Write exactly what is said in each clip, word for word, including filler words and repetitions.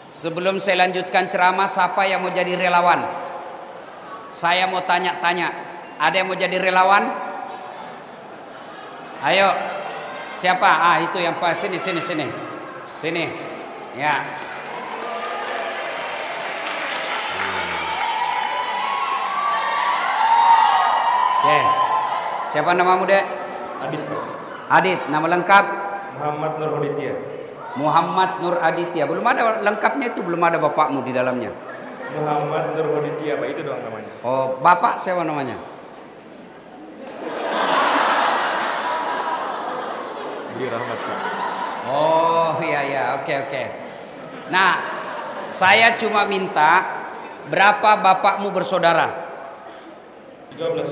Sebelum saya lanjutkan ceramah, siapa yang mau jadi relawan? Saya mau tanya-tanya. Ada yang mau jadi relawan? Ayo. Siapa? Ah, itu yang pas. Sini, sini, sini. Sini. Ya. Oke. Siapa namamu, Dek? Adit. Adit. Nama lengkap? Muhammad Nur Aditya. Muhammad Nur Aditya. Belum ada lengkapnya itu, belum ada bapakmu di dalamnya. Muhammad Nur Aditya, Pak, itu doang namanya. Oh, bapak siapa namanya? Budi Rahmat, Pak. Oh, iya iya, oke oke. Nah, saya cuma minta berapa bapakmu bersaudara? tiga belas.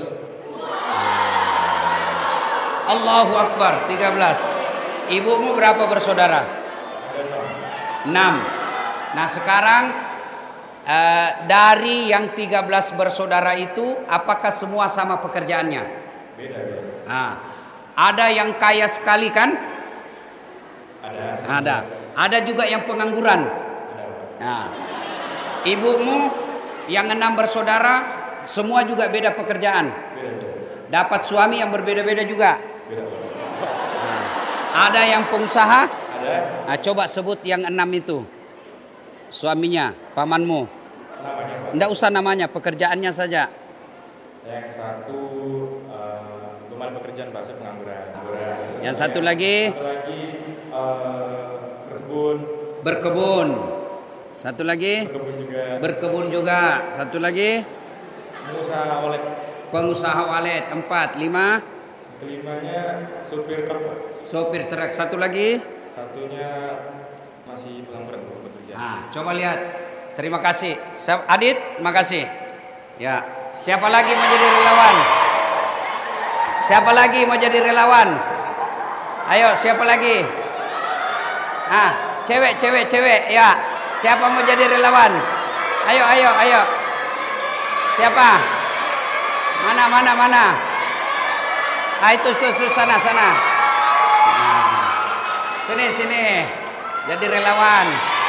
Allahu Akbar, tiga belas. Ibumu berapa bersaudara? enam. Nah, sekarang eh, dari yang tiga belas bersaudara itu, apakah semua sama pekerjaannya? Beda, beda. Nah, ada yang kaya sekali kan? Ada. Ada. Ada juga yang pengangguran. Ada. Nah, ibumu yang enam bersaudara, semua juga beda pekerjaan. Beda. Dapat suami yang berbeda-beda juga. Beda. Nah, ada yang pengusaha. Ada. Nah, coba sebut yang enam itu. Suaminya, pamanmu. Namanya, Pak. Nggak usah namanya, pekerjaannya saja. Yang satu uh, lumayan pekerjaan, Pak, saya pengangguran. Pengangguran. Yang satu lagi Satu lagi uh, berkebun. berkebun. Satu lagi Berkebun juga. berkebun juga. Satu lagi Pengusaha walet. pengusaha walet. Empat, lima Kelimanya supir truk, Pak. sopir truk. Satu lagi. Satunya masih pengangguran bekerja. Nah, coba lihat. Terima kasih. Siap- Adit, makasih. Ya. Siapa lagi mau jadi relawan? Siapa lagi mau jadi relawan? Ayo, siapa lagi? Ah, cewek, cewek, cewek. Ya. Siapa mau jadi relawan? Ayo, ayo, ayo. Siapa? Mana, mana, mana? Ah, itu, itu, itu sana, sana. Nah. Sini, sini. Jadi relawan.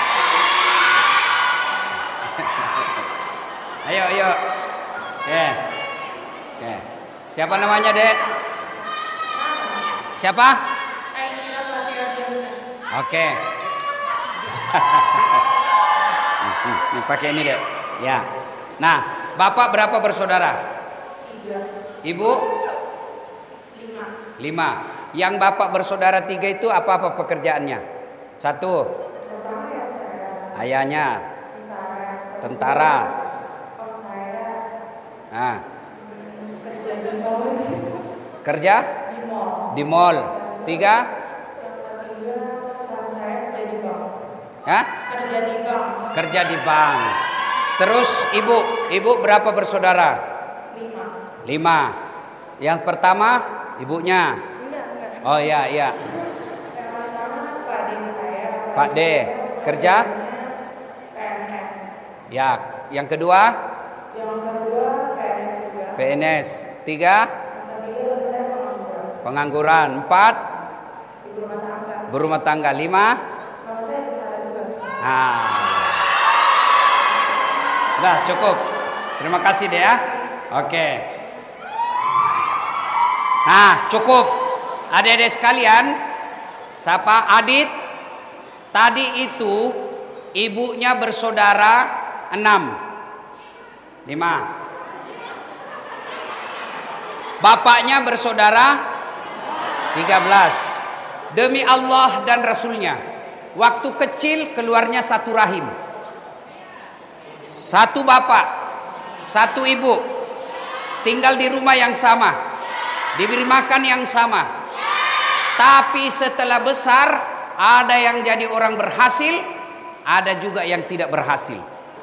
Ayo, ayo. Oke. Oke. Siapa namanya, Dek? Siapa? Oke. Ini pakai ini, Dek. Ya. Nah, Bapak berapa bersaudara? Tiga. Ibu? Lima. Lima. Yang Bapak bersaudara tiga itu apa-apa pekerjaannya? Satu. Pertama ya saya Ayahnya tentara. tentara. Kalau saya Nah, kerja di mall. kerja Di mall. di mall. Tiga. Yang ketiga teman saya kerja di bank. Hah? Kerja di bank. Kerja di bank. Terus ibu, ibu berapa bersaudara? Lima. Lima. Yang pertama ibunya. Enggak, enggak. Oh iya iya. Yang pertama Pak D saya. Pak D. Kerja? P N S. Ya. Yang kedua Yang kedua P N S juga. P N S. Tiga Yang ketiga saya pengangguran. pengangguran. Empat Ibu rumah tangga. berumah tangga. Lima. Kalau saya tentara juga. Nah. Sudah cukup. Terima kasih deh ya. Oke. Nah, cukup. Adik-adik sekalian, siapa? Adit. Tadi itu ibunya bersaudara enam. Lima. Bapaknya bersaudara tiga belas. Demi Allah dan Rasulnya, waktu kecil keluarnya satu rahim. Satu bapak, satu ibu, tinggal di rumah yang sama, diberi makan yang sama. Tapi setelah besar, ada yang jadi orang berhasil, ada juga yang tidak berhasil.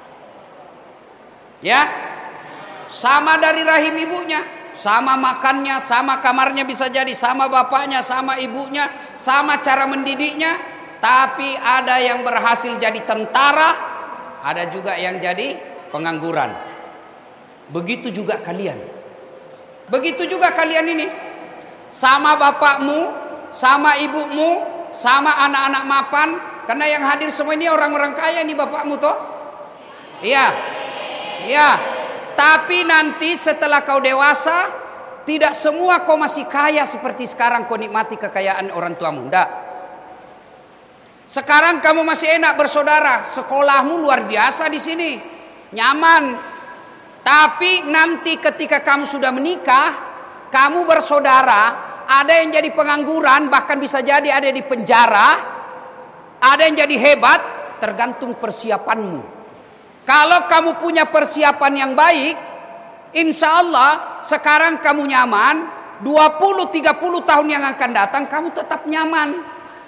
Ya, sama dari rahim ibunya, sama makannya, sama kamarnya bisa jadi, sama bapaknya, sama ibunya, sama cara mendidiknya. Tapi ada yang berhasil jadi tentara, ada juga yang jadi pengangguran. Begitu juga kalian. Begitu juga kalian ini. Sama bapakmu, sama ibumu, sama anak-anak mapan, Karena yang hadir semua ini orang-orang kaya nih bapakmu toh. Iya. Iya. Tapi nanti setelah kau dewasa, tidak semua kau masih kaya seperti sekarang kau nikmati kekayaan orang tuamu. Enggak. Sekarang kamu masih enak bersaudara, sekolahmu luar biasa di sini. Nyaman. Tapi nanti ketika kamu sudah menikah, kamu bersaudara, ada yang jadi pengangguran, bahkan bisa jadi ada di penjara, ada yang jadi hebat, tergantung persiapanmu. Kalau kamu punya persiapan yang baik, insya Allah sekarang kamu nyaman, dua puluh tiga puluh tahun yang akan datang kamu tetap nyaman.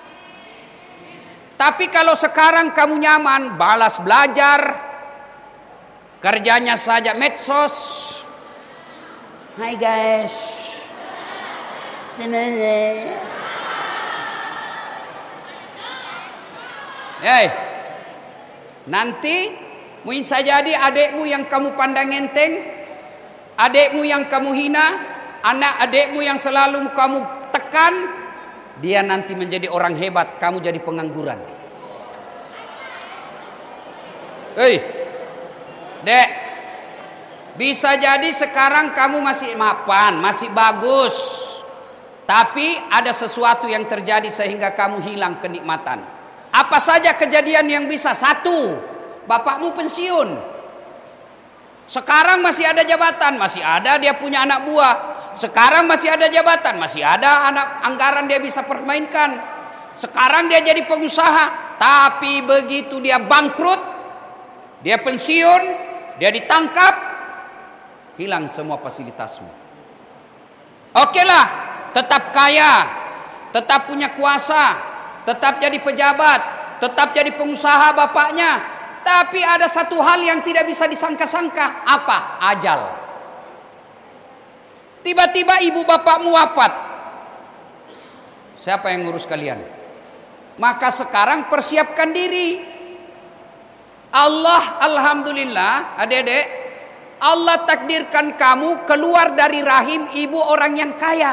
Tapi kalau sekarang kamu nyaman, balas belajar, kerjanya saja medsos. Hai guys. Hei, nanti mungkin saja jadi adekmu yang kamu pandang enteng, adekmu yang kamu hina, anak adekmu yang selalu kamu tekan, dia nanti menjadi orang hebat, kamu jadi pengangguran. Hei, dek, bisa jadi sekarang kamu masih mapan, masih bagus, tapi ada sesuatu yang terjadi sehingga kamu hilang kenikmatan. Apa saja kejadian yang bisa? Satu, bapakmu pensiun. Sekarang masih ada jabatan, masih ada dia punya anak buah. Sekarang masih ada jabatan, masih ada anak anggaran dia bisa permainkan. Sekarang dia jadi pengusaha, tapi begitu dia bangkrut, dia pensiun, dia ditangkap, hilang semua fasilitasmu. Oke lah, tetap kaya, tetap punya kuasa, tetap jadi pejabat, tetap jadi pengusaha bapaknya. Tapi ada satu hal yang tidak bisa disangka-sangka. Apa? Ajal. Tiba-tiba ibu bapakmu wafat. Siapa yang ngurus kalian? Maka sekarang persiapkan diri. Allah, alhamdulillah, adik-adik, Allah takdirkan kamu keluar dari rahim ibu orang yang kaya.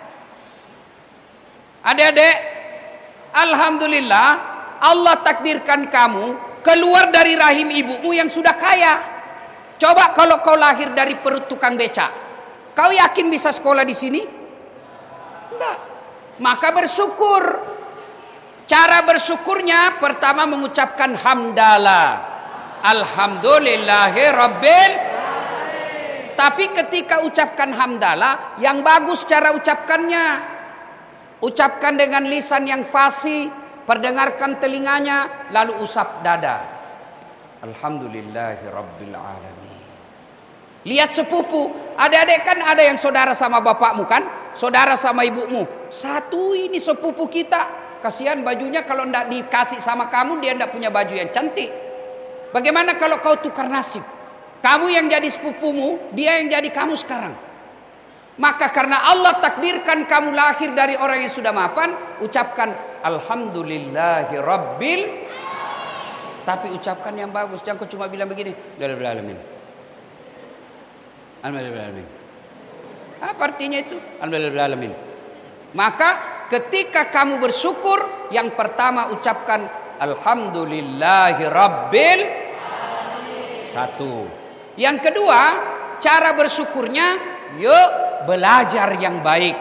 Adik-adik, alhamdulillah, Allah takdirkan kamu keluar dari rahim ibumu yang sudah kaya. Coba kalau kau lahir dari perut tukang becak, kau yakin bisa sekolah di sini? Enggak. Maka bersyukur. Cara bersyukurnya pertama mengucapkan hamdalah. Alhamdulillahi rabbil. Tapi ketika ucapkan hamdalah, yang bagus cara ucapkannya. Ucapkan dengan lisan yang fasih, perdengarkan telinganya, lalu usap dada. Alhamdulillahi rabbil alamin. Lihat sepupu, adik-adik kan ada yang saudara sama bapakmu kan, saudara sama ibumu. Satu ini sepupu kita, kasihan bajunya kalau tidak dikasih sama kamu, dia tidak punya baju yang cantik. Bagaimana kalau kau tukar nasib? Kamu yang jadi sepupumu, dia yang jadi kamu sekarang. Maka karena Allah takdirkan kamu lahir dari orang yang sudah mapan, ucapkan alhamdulillahi rabbil. Tapi ucapkan yang bagus, jangan cuma bilang begini, alhamdulillah alamin. Alhamdulillah alamin. Apa artinya itu? Alhamdulillah alamin. Maka ketika kamu bersyukur, yang pertama ucapkan alhamdulillahi rabbil. Satu. Yang kedua, cara bersyukurnya, yuk belajar yang baik.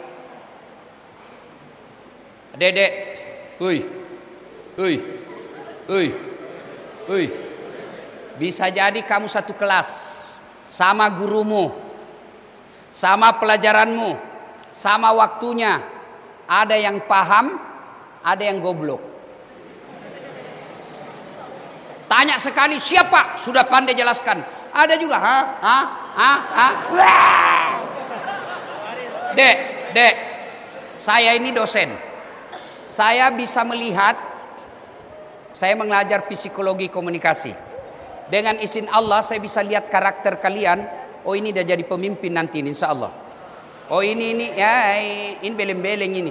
Dedek, uy, uy, uy, uy. Bisa jadi kamu satu kelas sama gurumu, sama pelajaranmu, sama waktunya. Ada yang paham, ada yang goblok. Tanya sekali siapa, sudah pandai jelaskan. Ada juga, ha, ha, ha, ha. Wah. Dek, dek, saya ini dosen. Saya bisa melihat, saya mengajar psikologi komunikasi. Dengan izin Allah saya bisa lihat karakter kalian. Oh ini udah jadi pemimpin nanti insya Allah. Oh ini ini ya ini beleng-beleng ini.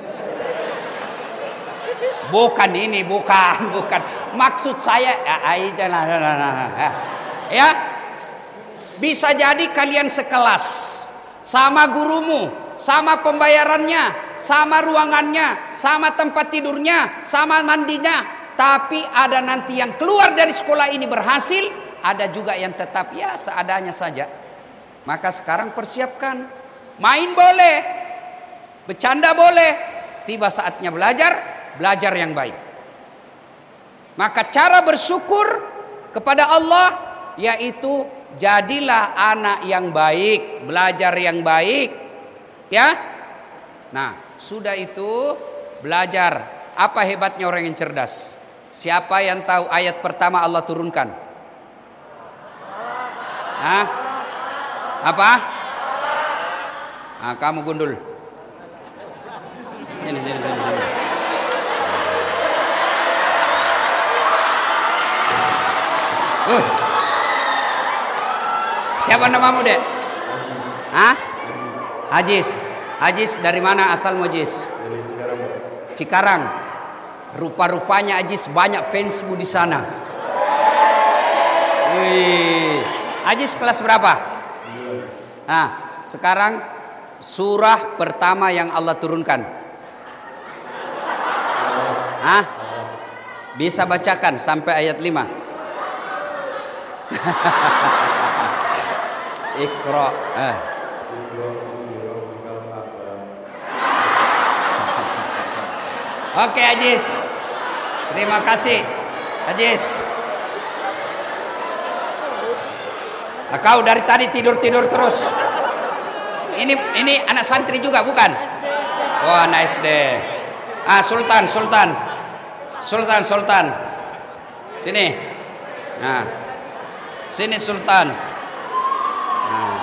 Bukan ini, bukan, bukan. Maksud saya ya, ya bisa jadi kalian sekelas sama gurumu, sama pembayarannya, sama ruangannya, sama tempat tidurnya, sama mandinya. Tapi ada nanti yang keluar dari sekolah ini berhasil, ada juga yang tetap ya seadanya saja. Maka sekarang persiapkan. Main boleh, bercanda boleh, tiba saatnya belajar, belajar yang baik. Maka cara bersyukur kepada Allah yaitu jadilah anak yang baik, belajar yang baik, ya. Nah, sudah itu belajar. Apa hebatnya orang yang cerdas? Siapa yang tahu ayat pertama Allah turunkan? Hah? Apa? Ah, kamu gundul. Sini, sini, sini, sini. Uh. Siapa namamu, Dek? Hah? Ajis. Ajis dari mana asalmu, Ajis? Dari Cikarang. Cikarang. Rupa-rupanya Ajis banyak fansmu di sana. Wih. Ajis kelas berapa? Nah, sekarang surah pertama yang Allah turunkan. Hah? Bisa bacakan sampai ayat lima. Iqra. Eh. Oke, Ajis. Terima kasih, Ajis. Nah, kau dari tadi tidur-tidur terus. Ini ini anak santri juga bukan? Wah, nice deh. Ah, Sultan, Sultan. Sultan, Sultan. Sini. Nah. Sini Sultan. Nah.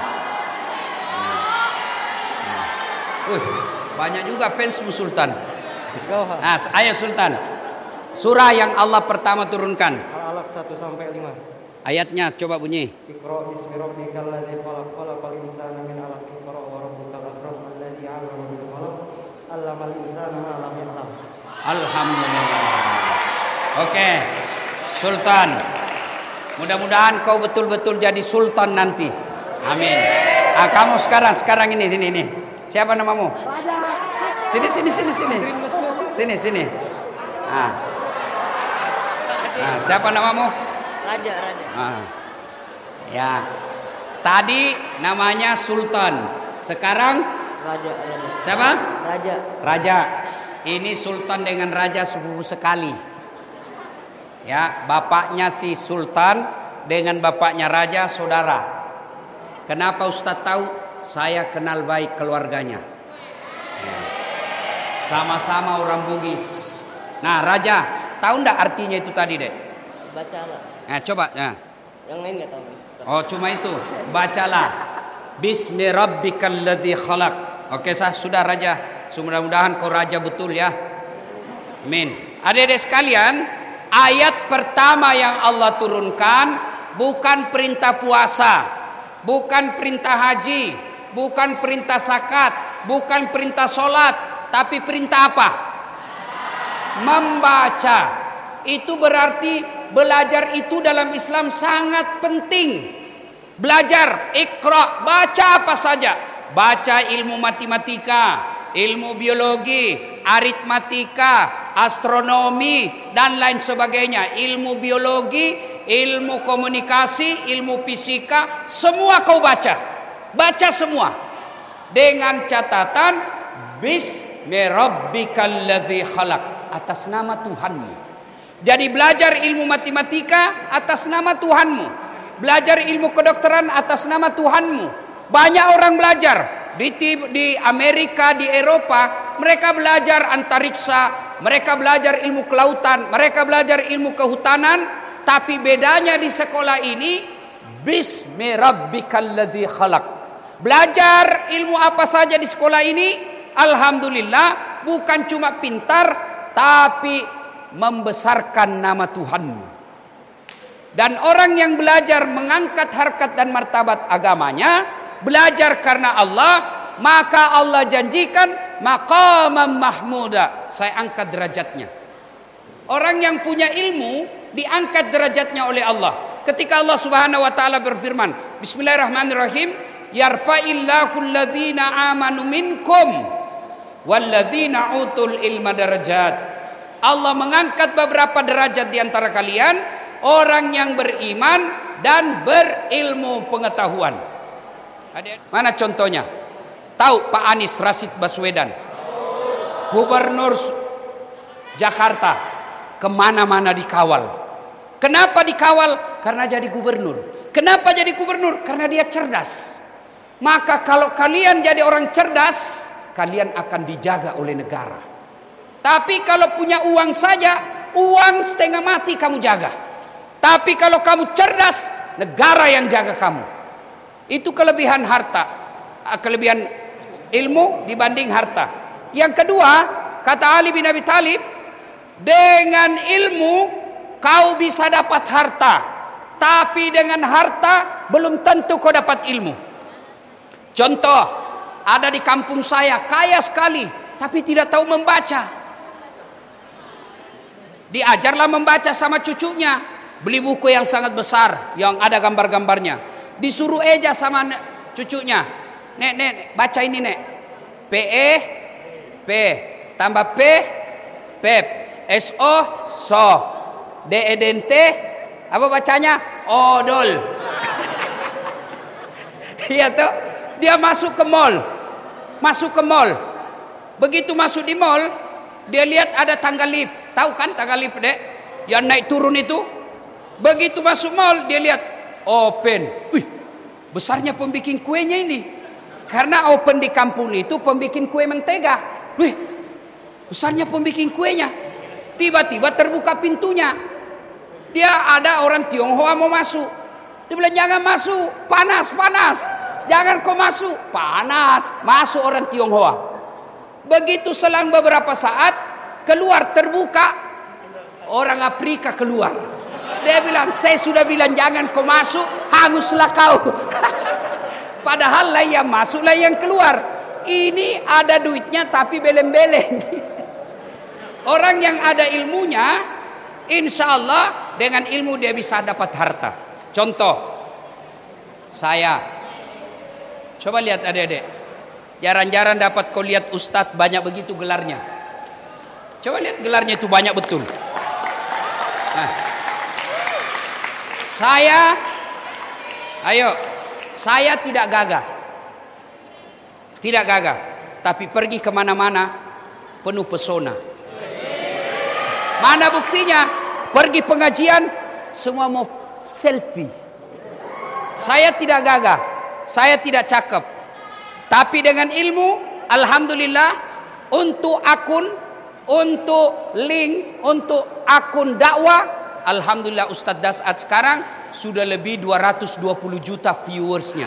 Nah. Uh, banyak juga fansmu Sultan. Nah, ayo Sultan. Surah yang Allah pertama turunkan. Al-Alaq satu sampai lima. Ayatnya coba bunyi. Iqra bismi rabbikal ladzi khalaq khalaqal insana min 'alaq iqra wa rabbukal akram alladzi 'allama bil qalam 'allamal insana ma lam ya'lam. Alhamdulillah. Oke. Sultan. Mudah-mudahan kau betul-betul jadi sultan nanti. Amin. Ah, kamu sekarang sekarang ini sini ini. Siapa namamu? Sini sini sini sini. Sini sini. Ah. Ah, siapa namamu? Raja, Raja. Ah. Ya. Tadi namanya Sultan. Sekarang Raja, Raja. siapa? Raja. Raja. Ini Sultan dengan Raja sepupu sekali. Ya, bapaknya si Sultan dengan bapaknya Raja saudara. Kenapa Ustadz tahu? Saya kenal baik keluarganya. Ya. Sama-sama orang Bugis. Nah, Raja, tahu ndak artinya itu tadi, Dek? Bacalah. Nah, coba. Nah. Yang lain nggak tahu, Ustaz. Oh, cuma itu. Bacalah. Bismi rabbikal ladzi khalaq. Oke, sah, sudah Raja. Mudah-mudahan kau raja betul ya. Amin. Adik-adik sekalian, ayat pertama yang Allah turunkan bukan perintah puasa, bukan perintah haji, bukan perintah zakat, bukan perintah sholat, tapi perintah apa? Membaca. Itu berarti belajar itu dalam Islam sangat penting. Belajar, ikra, baca apa saja. Baca ilmu matematika, ilmu biologi, aritmatika, astronomi, dan lain sebagainya. Ilmu biologi, ilmu komunikasi, ilmu fisika, semua kau baca. Baca semua. Dengan catatan, Bismi rabbikal ladzi khalaq. Atas nama Tuhanmu. Jadi belajar ilmu matematika atas nama Tuhanmu. Belajar ilmu kedokteran atas nama Tuhanmu. Banyak orang belajar. Di, di Amerika, di Eropa, mereka belajar antariksa, mereka belajar ilmu kelautan, mereka belajar ilmu kehutanan, tapi bedanya di sekolah ini Bismi rabbikal ladzi khalaq. Belajar ilmu apa saja di sekolah ini, alhamdulillah, bukan cuma pintar, tapi membesarkan nama Tuhanmu. Dan orang yang belajar mengangkat harkat dan martabat agamanya, belajar karena Allah, maka Allah janjikan maqaman mahmuda, saya angkat derajatnya. Orang yang punya ilmu diangkat derajatnya oleh Allah. Ketika Allah Subhanahu wa taala berfirman, Bismillahirrahmanirrahim, yarfa'illahu alladhina amanu minkum walladzina utul ilma darajat. Allah mengangkat beberapa derajat di antara kalian, orang yang beriman dan berilmu pengetahuan. Mana contohnya? Tahu Pak Anies Rashid Baswedan, Gubernur Jakarta, kemana-mana dikawal. Kenapa dikawal? Karena jadi gubernur. Kenapa jadi gubernur? Karena dia cerdas. Maka kalau kalian jadi orang cerdas, kalian akan dijaga oleh negara. Tapi kalau punya uang saja, uang setengah mati kamu jaga. Tapi kalau kamu cerdas, negara yang jaga kamu. Itu kelebihan harta, kelebihan ilmu dibanding harta. Yang kedua, kata Ali bin Abi Thalib, dengan ilmu kau bisa dapat harta, tapi dengan harta belum tentu kau dapat ilmu. Contoh, ada di kampung saya kaya sekali, tapi tidak tahu membaca. Diajarlah membaca sama cucunya, beli buku yang sangat besar yang ada gambar-gambarnya. Disuruh eja sama cucunya, nek nek baca ini nek, P E P tambah P Pep, S O so, D E D N T apa bacanya? Odol. Iya tuh, dia masuk ke mall, masuk ke mall. Begitu masuk di mall, dia lihat ada tangga lift. Tahu kan tangga lift, Dek? Yang naik turun itu. Begitu masuk mall, dia lihat open. Wih, besarnya pembikin kuenya ini. Karena open di kampung itu pembikin kue mentega. Wih, besarnya pembikin kuenya. Tiba-tiba terbuka pintunya. Dia ada orang Tionghoa mau masuk. Dia bilang jangan masuk, panas, panas. Jangan kau masuk, panas. Masuk orang Tionghoa. Begitu selang beberapa saat, keluar terbuka, orang Afrika keluar. Dia bilang, saya sudah bilang jangan kau masuk, hanguslah kau. Padahal lah yang masuk lah yang keluar. Ini ada duitnya tapi beleng-beleng. Orang yang ada ilmunya, insya Allah dengan ilmu dia bisa dapat harta. Contoh, saya. Coba lihat adik-adik. Jarang-jarang dapat kau lihat ustadz banyak begitu gelarnya. Coba lihat gelarnya itu banyak betul. Nah, saya, ayo, saya tidak gagah, tidak gagah, tapi pergi kemana-mana penuh pesona. Mana buktinya? Pergi pengajian, semua mau selfie. Saya tidak gagah, saya tidak cakep, tapi dengan ilmu, alhamdulillah, untuk akun, untuk link, untuk akun dakwah, alhamdulillah Ustadz Dasat sekarang sudah lebih dua ratus dua puluh juta viewersnya.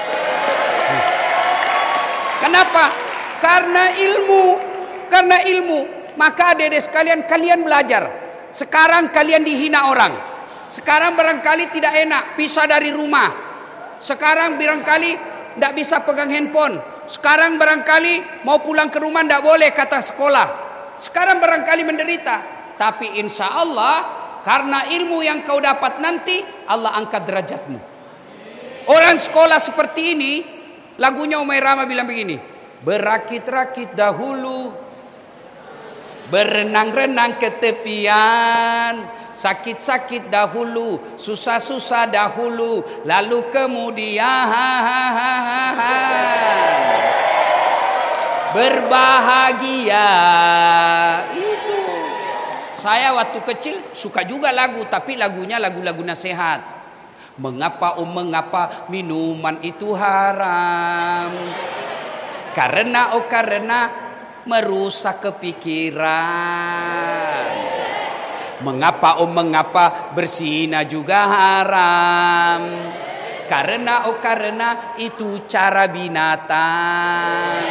Kenapa? Karena ilmu, karena ilmu. Maka adik-adik sekalian, kalian belajar. Sekarang kalian dihina orang. Sekarang barangkali tidak enak pisah dari rumah. Sekarang barangkali tidak bisa pegang handphone. Sekarang barangkali mau pulang ke rumah tidak boleh kata sekolah. Sekarang barangkali menderita. Tapi insya Allah, karena ilmu yang kau dapat nanti, Allah angkat derajatmu. Orang sekolah seperti ini, lagunya Umay Rama bilang begini, berakit-rakit dahulu, berenang-renang ke tepian, sakit-sakit dahulu, susah-susah dahulu, lalu kemudian berbahagia. Itu saya waktu kecil suka juga lagu, tapi lagunya lagu-lagu nasihat. Mengapa oh mengapa minuman itu haram? Karena oh karena merusak kepikiran. Mengapa oh mengapa berzina juga haram? Karena oh karena itu cara binatang.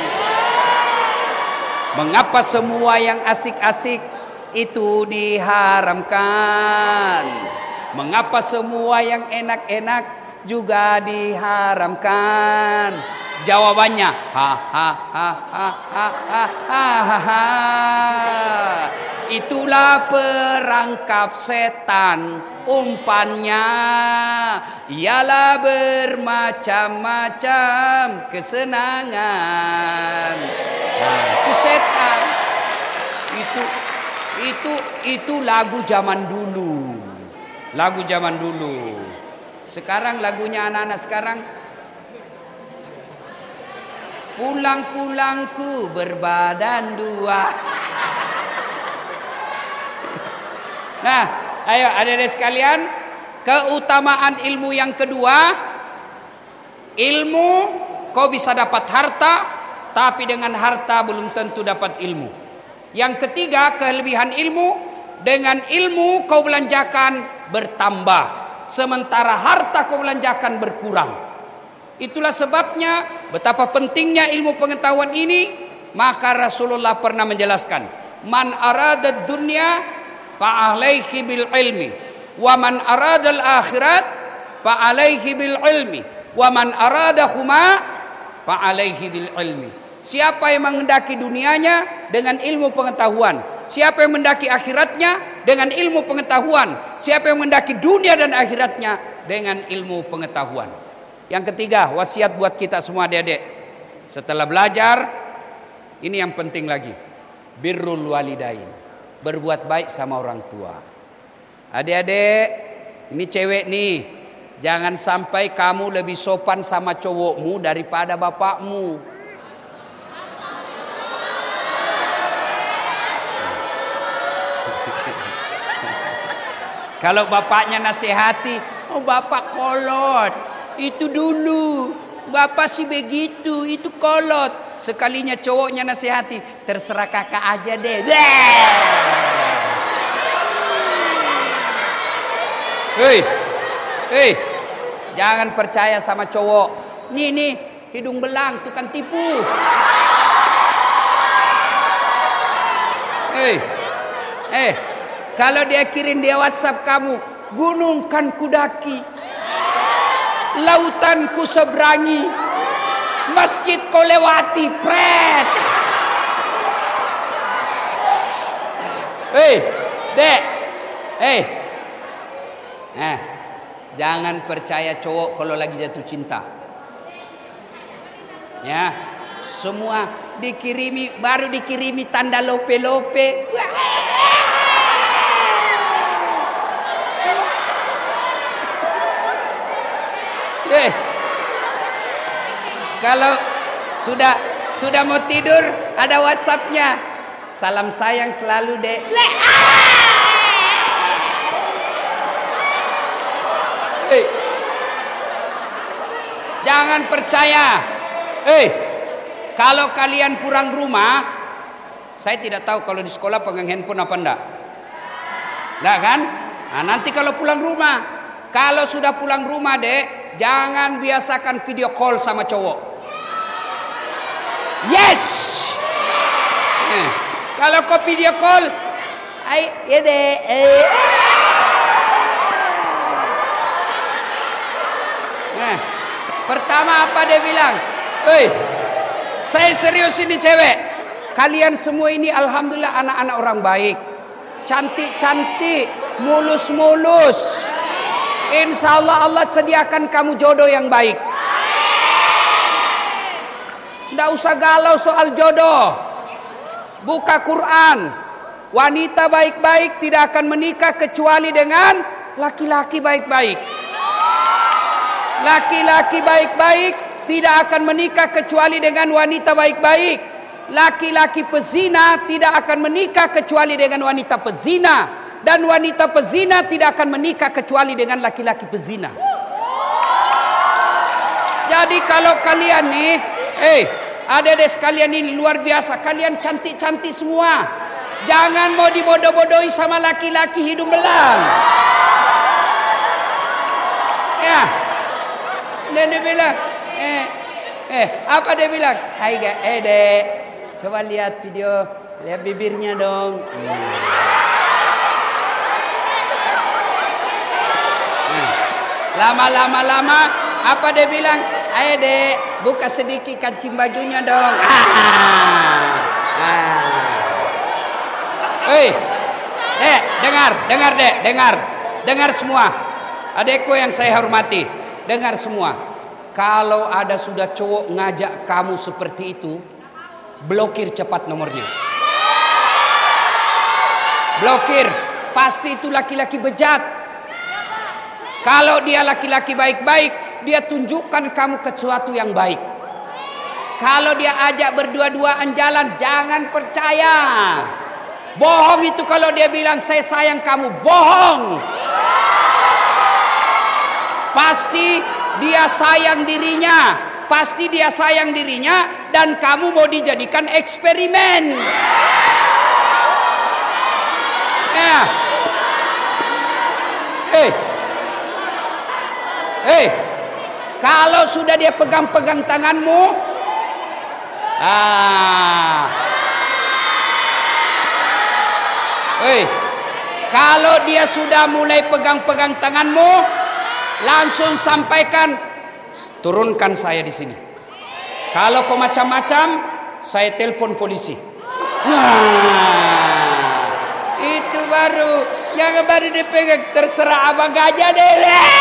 Mengapa semua yang asik-asik itu diharamkan? Mengapa semua yang enak-enak juga diharamkan? Jawabannya, ha ha ha ha ha ha ha ha. itulah perangkap setan. Umpannya ialah bermacam-macam kesenangan. Nah, itu setan. Itu itu itu lagu zaman dulu. Lagu zaman dulu. Sekarang lagunya anak-anak sekarang, pulang-pulangku berbadan dua. Nah, ayo adik-adik sekalian, keutamaan ilmu yang kedua, ilmu kau bisa dapat harta, tapi dengan harta belum tentu dapat ilmu. Yang ketiga, kelebihan ilmu, dengan ilmu kau belanjakan bertambah, sementara harta kau belanjakan berkurang. Itulah sebabnya betapa pentingnya ilmu pengetahuan ini. Maka Rasulullah pernah menjelaskan, man arada dunya fa'alaihi bil ilmi, wa man arada al akhirat fa'alaihi bil ilmi, wa man arada huma fa'alaihi bil ilmi. Siapa yang menghendaki dunianya dengan ilmu pengetahuan, siapa yang mendaki akhiratnya dengan ilmu pengetahuan, siapa yang mendaki dunia dan akhiratnya dengan ilmu pengetahuan. Yang ketiga, wasiat buat kita semua adik-adik. Setelah belajar, ini yang penting lagi, birrul walidain, berbuat baik sama orang tua. Adik-adik, ini cewek nih, jangan sampai kamu lebih sopan sama cowokmu daripada bapakmu. Kalau bapaknya nasihati, oh bapak kolot, itu dulu, bapak sih begitu, itu kolot. Sekalinya cowoknya nasihati, terserah kakak aja deh. Hei, hei, jangan percaya sama cowok. Nih nih, hidung belang, tukang tipu. Hei, eh, kalau dia kirim dia WhatsApp kamu, gunung kan kudaki, lautan ku seberangi, masjid kau lewati, pret. Hei, dek, hei, eh, jangan percaya cowok kalau lagi jatuh cinta. Ya, semua dikirimi, baru dikirimi tanda lope-lope. Eh, kalau sudah sudah mau tidur ada WhatsAppnya, salam sayang selalu dek. Eh, jangan percaya. Eh, kalau kalian pulang rumah, saya tidak tahu kalau di sekolah pegang handphone apa enggak. Enggak kan? Nah, nanti kalau pulang rumah, kalau sudah pulang rumah dek, jangan biasakan video call sama cowok. Yes. Eh, kalau kau video call, ay, ya deh. Eh. Nah, pertama apa dia bilang? Hei, saya serius ini cewek. Kalian semua ini alhamdulillah anak-anak orang baik, cantik-cantik, mulus-mulus. Insya Allah Allah sediakan kamu jodoh yang baik. Tidak usah galau soal jodoh. Buka Quran. Wanita baik-baik tidak akan menikah kecuali dengan laki-laki baik-baik. Laki-laki baik-baik tidak akan menikah kecuali dengan wanita baik-baik. Laki-laki pezina tidak akan menikah kecuali dengan wanita pezina. Dan wanita pezina tidak akan menikah kecuali dengan laki-laki pezina. Jadi kalau kalian nih, eh, adik-adik sekalian ini luar biasa. Kalian cantik-cantik semua. Jangan mau dibodoh-bodohi sama laki-laki hidung belang. Ya, dan dia bilang, eh, eh, apa dia bilang? Hai guys, eh dek, coba lihat video, lihat bibirnya dong. Hmm. Lama-lama lama apa dia bilang? Ayo dek, buka sedikit kancing bajunya dong. Ah. Ah. Hei, Eh, dengar, dengar dek, dengar. Dengar semua. Adekku yang saya hormati, dengar semua. Kalau ada sudah cowok ngajak kamu seperti itu, blokir cepat nomornya. Blokir. Pasti itu laki-laki bejat. Kalau dia laki-laki baik-baik, dia tunjukkan kamu ke sesuatu yang baik. Kalau dia ajak berdua-duaan jalan, jangan percaya. Bohong itu kalau dia bilang saya sayang kamu, bohong. Pasti dia sayang dirinya, pasti dia sayang dirinya dan kamu mau dijadikan eksperimen. Ya. Eh. Eh. Kalau sudah dia pegang-pegang tanganmu, ah. Eh. Kalau dia sudah mulai pegang-pegang tanganmu, langsung sampaikan, turunkan saya di sini. Kalau kau macam-macam, saya telepon polisi. Nah, itu baru yang baru dipegang, terserah abang gajah deh.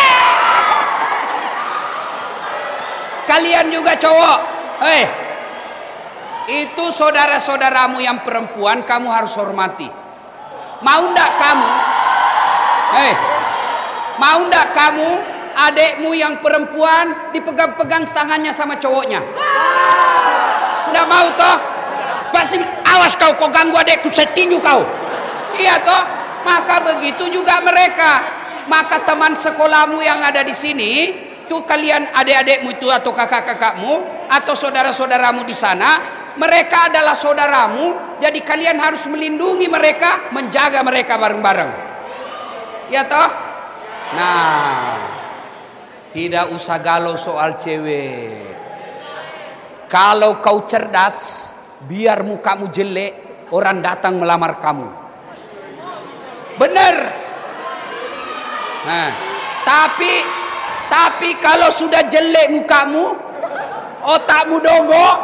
Kalian juga cowok, hei, itu saudara-saudaramu yang perempuan kamu harus hormati. Mau ndak kamu, hei, mau ndak kamu adekmu yang perempuan dipegang-pegang tangannya sama cowoknya? Ndak mau toh? Pasti awas kau, kau ganggu adekku, saya tinju kau. Iya toh? Maka begitu juga mereka. Maka teman sekolahmu yang ada di sini, tuh kalian adik-adikmu itu atau kakak-kakakmu atau saudara-saudaramu di sana, mereka adalah saudaramu, jadi kalian harus melindungi mereka, menjaga mereka bareng-bareng. Ya toh? Nah, tidak usah galau soal cewek. Kalau kau cerdas, biar mukamu jelek, orang datang melamar kamu. Benar. Nah, tapi tapi kalau sudah jelek mukamu, otakmu dongok,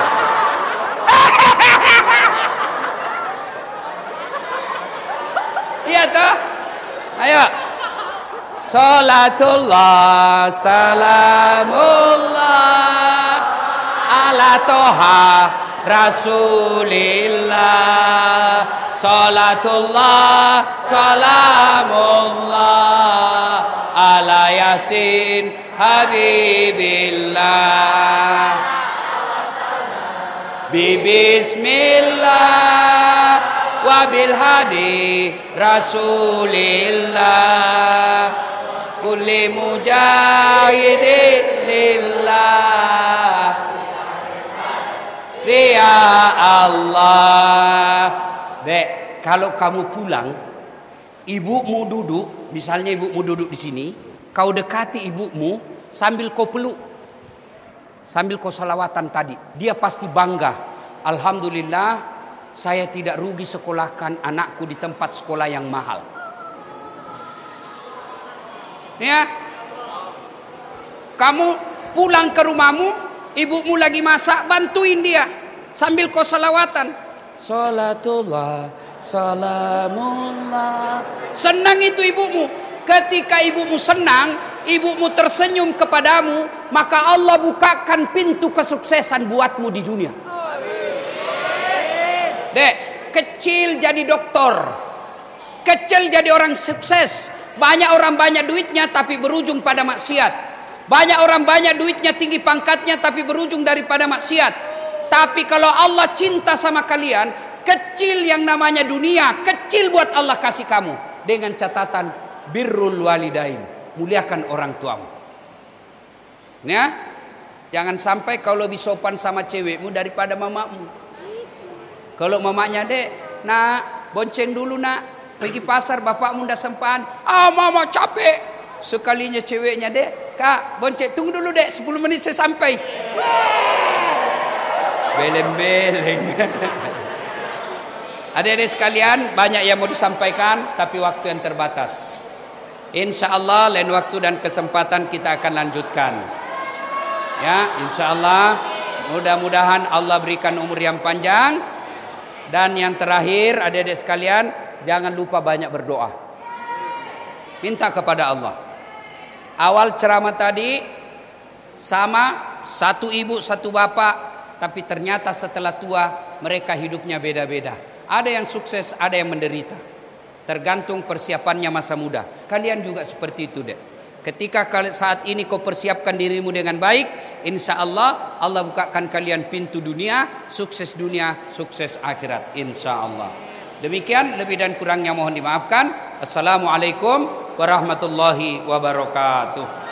iya toh? Ayo. Salatullah salamullah ala toha Rasulillah. Salatullah salamullah ala Yasin Habibillah. Bismillah wabil hadi Rasulillah kulli mujahidin lillah ya Allah. Dek, kalau kamu pulang, ibumu duduk, misalnya ibumu duduk di sini, kau dekati ibumu sambil kau peluk, sambil kau salawatan tadi, dia pasti bangga. Alhamdulillah, saya tidak rugi sekolahkan anakku di tempat sekolah yang mahal. Ya, kamu pulang ke rumahmu, ibumu lagi masak, bantuin dia sambil kau salawatan. Salatullah salamullah. Senang itu ibumu. Ketika ibumu senang, ibumu tersenyum kepadamu, maka Allah bukakan pintu kesuksesan buatmu di dunia. Dek, kecil jadi doktor, kecil jadi orang sukses. Banyak orang banyak duitnya tapi berujung pada maksiat. Banyak orang banyak duitnya, tinggi pangkatnya tapi berujung daripada maksiat. Tapi kalau Allah cinta sama kalian, kecil yang namanya dunia, kecil buat Allah kasih kamu. Dengan catatan birrul walidain, muliakan orang tuamu. Ya, jangan sampai kau lebih sopan sama cewekmu daripada mamamu. Kalau mamanya, dek, nak, bonceng dulu nak, pergi pasar, bapakmu ndak sempat. Ah, mama capek. Sekalinya ceweknya, dek, kak, bonceng, tunggu dulu dek, sepuluh menit saya sampai. Beleng-beleng. Adik-adik sekalian, banyak yang mau disampaikan, tapi waktu yang terbatas. Insya Allah lain waktu dan kesempatan kita akan lanjutkan. Ya, insya Allah, mudah-mudahan Allah berikan umur yang panjang. Dan yang terakhir, adik-adik sekalian, jangan lupa banyak berdoa. Minta kepada Allah. Awal ceramah tadi sama, satu ibu satu bapak, tapi ternyata setelah tua mereka hidupnya beda-beda. Ada yang sukses, ada yang menderita. Tergantung persiapannya masa muda. Kalian juga seperti itu deh. Ketika saat ini kau persiapkan dirimu dengan baik, insya Allah Allah bukakan kalian pintu dunia, sukses dunia, sukses akhirat, insya Allah. Demikian, lebih dan kurangnya mohon dimaafkan. Assalamualaikum warahmatullahi wabarakatuh.